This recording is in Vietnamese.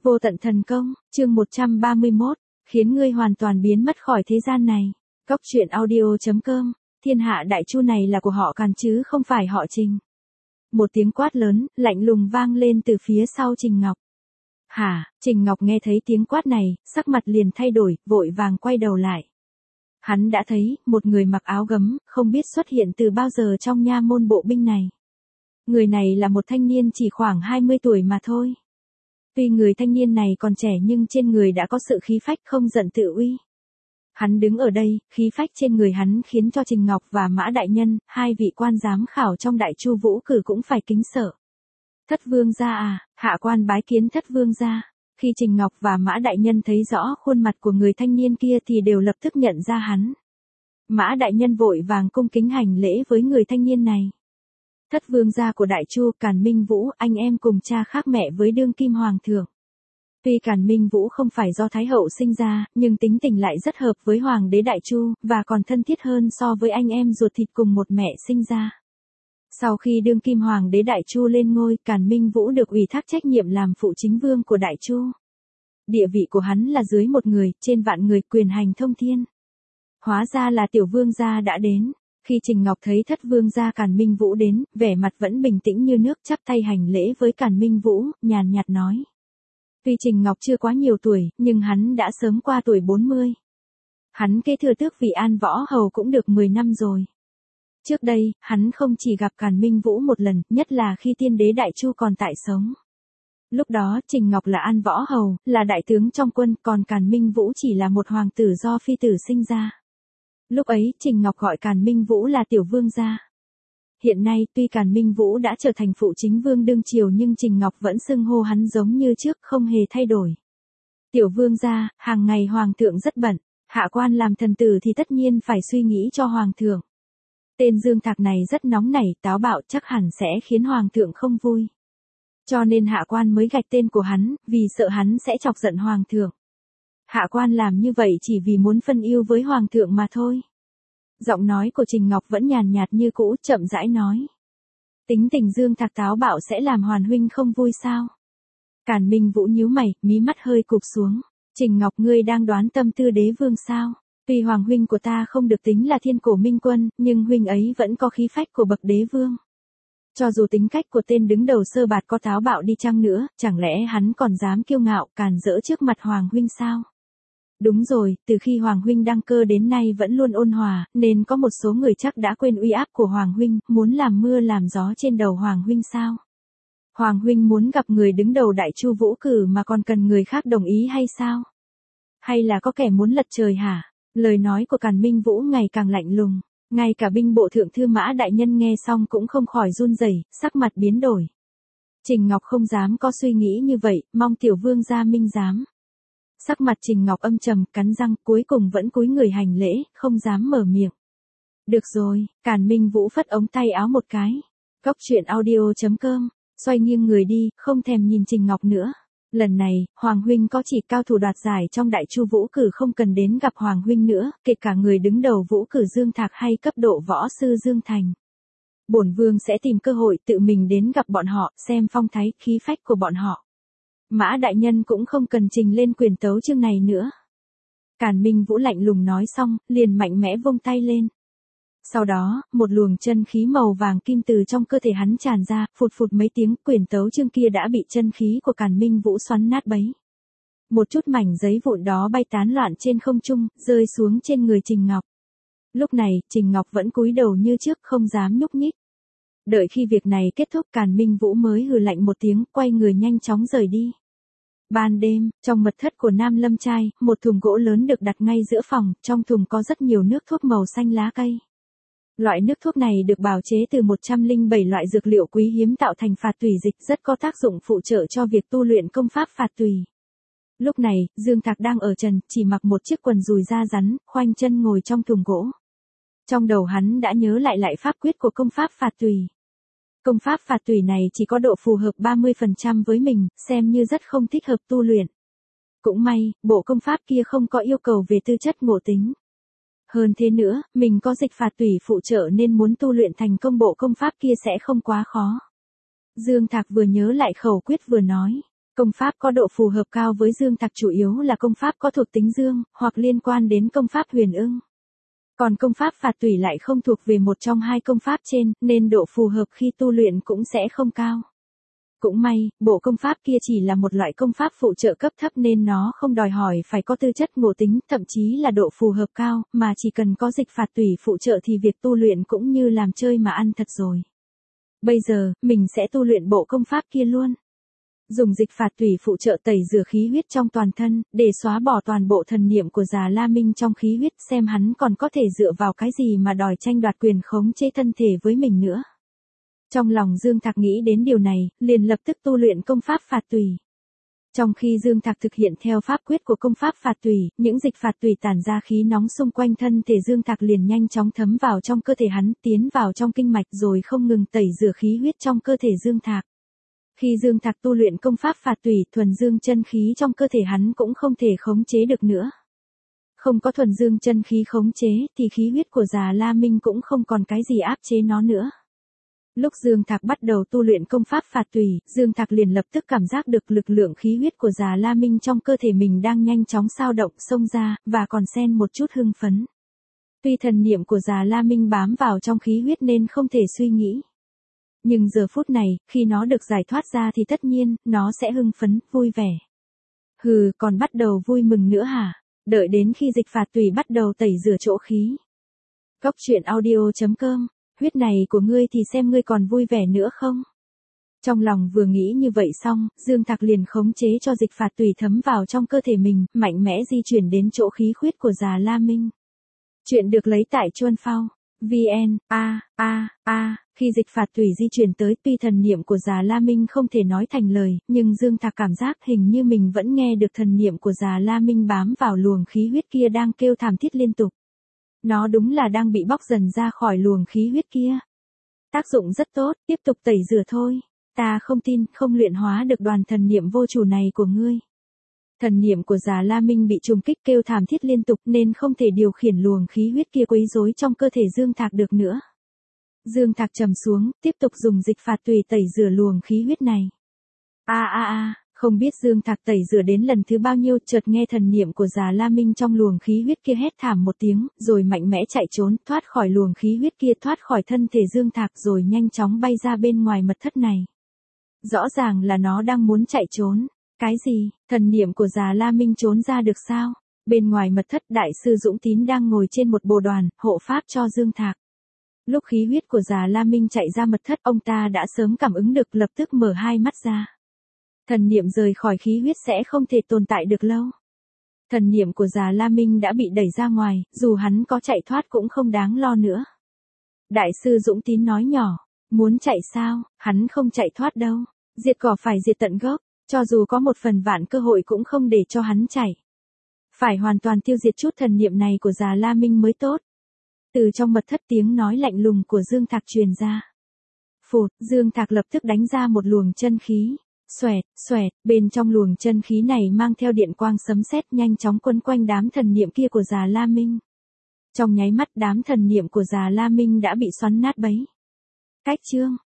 Vô tận thần công, chương 131, khiến ngươi hoàn toàn biến mất khỏi thế gian này. Cóc truyện audio.com, thiên hạ đại chu này là của họ Càn chứ không phải họ Trình. Một tiếng quát lớn, lạnh lùng vang lên từ phía sau Trình Ngọc. Hả, Trình Ngọc nghe thấy tiếng quát này, sắc mặt liền thay đổi, vội vàng quay đầu lại. Hắn đã thấy, một người mặc áo gấm, không biết xuất hiện từ bao giờ trong nha môn bộ binh này. Người này là một thanh niên chỉ khoảng 20 tuổi mà thôi. Tuy người thanh niên này còn trẻ nhưng trên người đã có sự khí phách không giận tự uy. Hắn đứng ở đây, khí phách trên người hắn khiến cho Trình Ngọc và Mã Đại Nhân, hai vị quan giám khảo trong Đại Chu Vũ Cử cũng phải kính sợ. Thất vương gia à, hạ quan bái kiến thất vương gia. Khi Trình Ngọc và Mã Đại Nhân thấy rõ khuôn mặt của người thanh niên kia thì đều lập tức nhận ra hắn. Mã Đại Nhân vội vàng cung kính hành lễ với người thanh niên này. Thất vương gia của Đại Chu, Càn Minh Vũ, anh em cùng cha khác mẹ với đương kim hoàng thượng. Tuy Càn Minh Vũ không phải do Thái hậu sinh ra, nhưng tính tình lại rất hợp với hoàng đế Đại Chu, và còn thân thiết hơn so với anh em ruột thịt cùng một mẹ sinh ra. Sau khi đương kim hoàng đế Đại Chu lên ngôi, Càn Minh Vũ được ủy thác trách nhiệm làm phụ chính vương của Đại Chu. Địa vị của hắn là dưới một người, trên vạn người, quyền hành thông thiên. Hóa ra là tiểu vương gia đã đến. Khi Trình Ngọc thấy thất vương gia Càn Minh Vũ đến, vẻ mặt vẫn bình tĩnh như nước, chắp tay hành lễ với Càn Minh Vũ, nhàn nhạt nói. Tuy Trình Ngọc chưa quá nhiều tuổi, nhưng hắn đã sớm qua tuổi 40. Hắn kế thừa tước vị An Võ Hầu cũng được 10 năm rồi. Trước đây, hắn không chỉ gặp Càn Minh Vũ một lần, nhất là khi tiên đế Đại Chu còn tại sống. Lúc đó, Trình Ngọc là An Võ Hầu, là đại tướng trong quân, còn Càn Minh Vũ chỉ là một hoàng tử do phi tử sinh ra. Lúc ấy, Trình Ngọc gọi Càn Minh Vũ là tiểu vương gia. Hiện nay, tuy Càn Minh Vũ đã trở thành phụ chính vương đương triều nhưng Trình Ngọc vẫn xưng hô hắn giống như trước, không hề thay đổi. Tiểu vương gia, hàng ngày hoàng thượng rất bận, hạ quan làm thần tử thì tất nhiên phải suy nghĩ cho hoàng thượng. Tên Dương Thạc này rất nóng nảy, táo bạo, chắc hẳn sẽ khiến hoàng thượng không vui. Cho nên hạ quan mới gạch tên của hắn, vì sợ hắn sẽ chọc giận hoàng thượng. Hạ quan làm như vậy chỉ vì muốn phân ưu với hoàng thượng mà thôi. Giọng nói của Trình Ngọc vẫn nhàn nhạt như cũ, chậm rãi nói. Tính tình Dương Thạc táo bạo sẽ làm Hoàn huynh không vui sao? Càn Minh Vũ nhíu mày, mí mắt hơi cụp xuống. Trình Ngọc, ngươi đang đoán tâm tư đế vương sao? Tuy hoàng huynh của ta không được tính là thiên cổ minh quân, nhưng huynh ấy vẫn có khí phách của bậc đế vương. Cho dù tính cách của tên đứng đầu Sơ Bạt có táo bạo đi chăng nữa, chẳng lẽ hắn còn dám kiêu ngạo, càn rỡ trước mặt hoàng huynh sao? Đúng rồi, từ khi hoàng huynh đăng cơ đến nay vẫn luôn ôn hòa, nên có một số người chắc đã quên uy áp của hoàng huynh, muốn làm mưa làm gió trên đầu hoàng huynh sao? Hoàng huynh muốn gặp người đứng đầu Đại Chu Vũ Cử mà còn cần người khác đồng ý hay sao? Hay là có kẻ muốn lật trời hả? Lời nói của Càn Minh Vũ ngày càng lạnh lùng, ngay cả binh bộ thượng thư Mã Đại Nhân nghe xong cũng không khỏi run rẩy, sắc mặt biến đổi. Trình Ngọc không dám có suy nghĩ như vậy, mong tiểu vương gia minh giám. Sắc mặt Trình Ngọc âm trầm, cắn răng, cuối cùng vẫn cúi người hành lễ, không dám mở miệng. Được rồi, Càn Minh Vũ phất ống tay áo một cái. Cóc truyện audio.com, xoay nghiêng người đi, không thèm nhìn Trình Ngọc nữa. Lần này, Hoàng huynh có chỉ cao thủ đoạt giải trong Đại Chu Vũ Cử không cần đến gặp Hoàng huynh nữa, kể cả người đứng đầu Vũ Cử Dương Thạc hay cấp độ võ sư Dương Thành. Bổn vương sẽ tìm cơ hội tự mình đến gặp bọn họ, xem phong thái, khí phách của bọn họ. Mã Đại Nhân cũng không cần trình lên quyền tấu chương này nữa. Càn Minh Vũ lạnh lùng nói xong, liền mạnh mẽ vung tay lên. Sau đó, một luồng chân khí màu vàng kim từ trong cơ thể hắn tràn ra, phụt phụt mấy tiếng, quyền tấu chương kia đã bị chân khí của Càn Minh Vũ xoắn nát bấy. Một chút mảnh giấy vụn đó bay tán loạn trên không trung, rơi xuống trên người Trình Ngọc. Lúc này, Trình Ngọc vẫn cúi đầu như trước, không dám nhúc nhích. Đợi khi việc này kết thúc, Càn Minh Vũ mới hừ lạnh một tiếng, quay người nhanh chóng rời đi. Ban đêm, trong mật thất của Nam Lâm Trai, một thùng gỗ lớn được đặt ngay giữa phòng, trong thùng có rất nhiều nước thuốc màu xanh lá cây. Loại nước thuốc này được bào chế từ 107 loại dược liệu quý hiếm tạo thành phạt tùy dịch, rất có tác dụng phụ trợ cho việc tu luyện công pháp phạt tùy. Lúc này, Dương Thạc đang ở trần, chỉ mặc một chiếc quần đùi da rắn, khoanh chân ngồi trong thùng gỗ. Trong đầu hắn đã nhớ lại pháp quyết của công pháp phạt tùy. Công pháp phạt tùy này chỉ có độ phù hợp 30% với mình, xem như rất không thích hợp tu luyện. Cũng may, bộ công pháp kia không có yêu cầu về tư chất ngộ tính. Hơn thế nữa, mình có dịch phạt tùy phụ trợ nên muốn tu luyện thành công bộ công pháp kia sẽ không quá khó. Dương Thạc vừa nhớ lại khẩu quyết vừa nói. Công pháp có độ phù hợp cao với Dương Thạc chủ yếu là công pháp có thuộc tính dương, hoặc liên quan đến công pháp huyền ưng. Còn công pháp phạt tủy lại không thuộc về một trong hai công pháp trên, nên độ phù hợp khi tu luyện cũng sẽ không cao. Cũng may, bộ công pháp kia chỉ là một loại công pháp phụ trợ cấp thấp nên nó không đòi hỏi phải có tư chất ngộ tính, thậm chí là độ phù hợp cao, mà chỉ cần có dịch phạt tủy phụ trợ thì việc tu luyện cũng như làm chơi mà ăn thật rồi. Bây giờ, mình sẽ tu luyện bộ công pháp kia luôn. Dùng dịch phạt tủy phụ trợ tẩy rửa khí huyết trong toàn thân, để xóa bỏ toàn bộ thần niệm của Già La Minh trong khí huyết, xem hắn còn có thể dựa vào cái gì mà đòi tranh đoạt quyền khống chế thân thể với mình nữa. Trong lòng Dương Thạc nghĩ đến điều này, liền lập tức tu luyện công pháp phạt tủy. Trong khi Dương Thạc thực hiện theo pháp quyết của công pháp phạt tủy, những dịch phạt tủy tản ra khí nóng xung quanh thân thể Dương Thạc liền nhanh chóng thấm vào trong cơ thể hắn, tiến vào trong kinh mạch rồi không ngừng tẩy rửa khí huyết trong cơ thể Dương Thạc. Khi Dương Thạc tu luyện công pháp phạt tủy, thuần dương chân khí trong cơ thể hắn cũng không thể khống chế được nữa. Không có thuần dương chân khí khống chế, thì khí huyết của Già La Minh cũng không còn cái gì áp chế nó nữa. Lúc Dương Thạc bắt đầu tu luyện công pháp phạt tủy, Dương Thạc liền lập tức cảm giác được lực lượng khí huyết của Già La Minh trong cơ thể mình đang nhanh chóng xao động xông ra, và còn xen một chút hưng phấn. Tuy thần niệm của Già La Minh bám vào trong khí huyết nên không thể suy nghĩ. Nhưng giờ phút này, khi nó được giải thoát ra thì tất nhiên, nó sẽ hưng phấn, vui vẻ. Hừ, còn bắt đầu vui mừng nữa hả? Đợi đến khi dịch phạt tủy bắt đầu tẩy rửa chỗ khí. Cốc truyện audio.com, huyết này của ngươi thì xem ngươi còn vui vẻ nữa không? Trong lòng vừa nghĩ như vậy xong, Dương Thạc liền khống chế cho dịch phạt tủy thấm vào trong cơ thể mình, mạnh mẽ di chuyển đến chỗ khí khuyết của Già La Minh. Chuyện được lấy tại Chuan Phao. VN, khi dịch phạt tủy di chuyển tới, tuy thần niệm của Già La Minh không thể nói thành lời, nhưng Dương Thạc cảm giác hình như mình vẫn nghe được thần niệm của Già La Minh bám vào luồng khí huyết kia đang kêu thảm thiết liên tục. Nó đúng là đang bị bóc dần ra khỏi luồng khí huyết kia. Tác dụng rất tốt, tiếp tục tẩy rửa thôi. Ta không tin, không luyện hóa được đoàn thần niệm vô chủ này của ngươi. Thần niệm của Già La Minh bị trùng kích kêu thảm thiết liên tục nên không thể điều khiển luồng khí huyết kia quấy rối trong cơ thể Dương Thạc được nữa. Dương Thạc trầm xuống, tiếp tục dùng dịch phạt tùy tẩy rửa luồng khí huyết này. Không biết Dương Thạc tẩy rửa đến lần thứ bao nhiêu, chợt nghe thần niệm của Già La Minh trong luồng khí huyết kia hét thảm một tiếng, rồi mạnh mẽ chạy trốn, thoát khỏi luồng khí huyết kia, thoát khỏi thân thể Dương Thạc rồi nhanh chóng bay ra bên ngoài mật thất này. Rõ ràng là nó đang muốn chạy trốn. Cái gì? Thần niệm của Già La Minh trốn ra được sao? Bên ngoài mật thất, đại sư Dũng Tín đang ngồi trên một bồ đoàn, hộ pháp cho Dương Thạc. Lúc khí huyết của Già La Minh chạy ra mật thất, ông ta đã sớm cảm ứng được, lập tức mở hai mắt ra. Thần niệm rời khỏi khí huyết sẽ không thể tồn tại được lâu. Thần niệm của Già La Minh đã bị đẩy ra ngoài, dù hắn có chạy thoát cũng không đáng lo nữa. Đại sư Dũng Tín nói nhỏ, muốn chạy sao, hắn không chạy thoát đâu. Diệt cỏ phải diệt tận gốc, cho dù có một phần vạn cơ hội cũng không để cho hắn chạy. Phải hoàn toàn tiêu diệt chút thần niệm này của Già La Minh mới tốt. Từ trong mật thất tiếng nói lạnh lùng của Dương Thạc truyền ra. Phụt, Dương Thạc lập tức đánh ra một luồng chân khí. Xoẹt, xoẹt, bên trong luồng chân khí này mang theo điện quang sấm sét nhanh chóng quấn quanh đám thần niệm kia của Già La Minh. Trong nháy mắt đám thần niệm của Già La Minh đã bị xoắn nát bấy. Cách chương.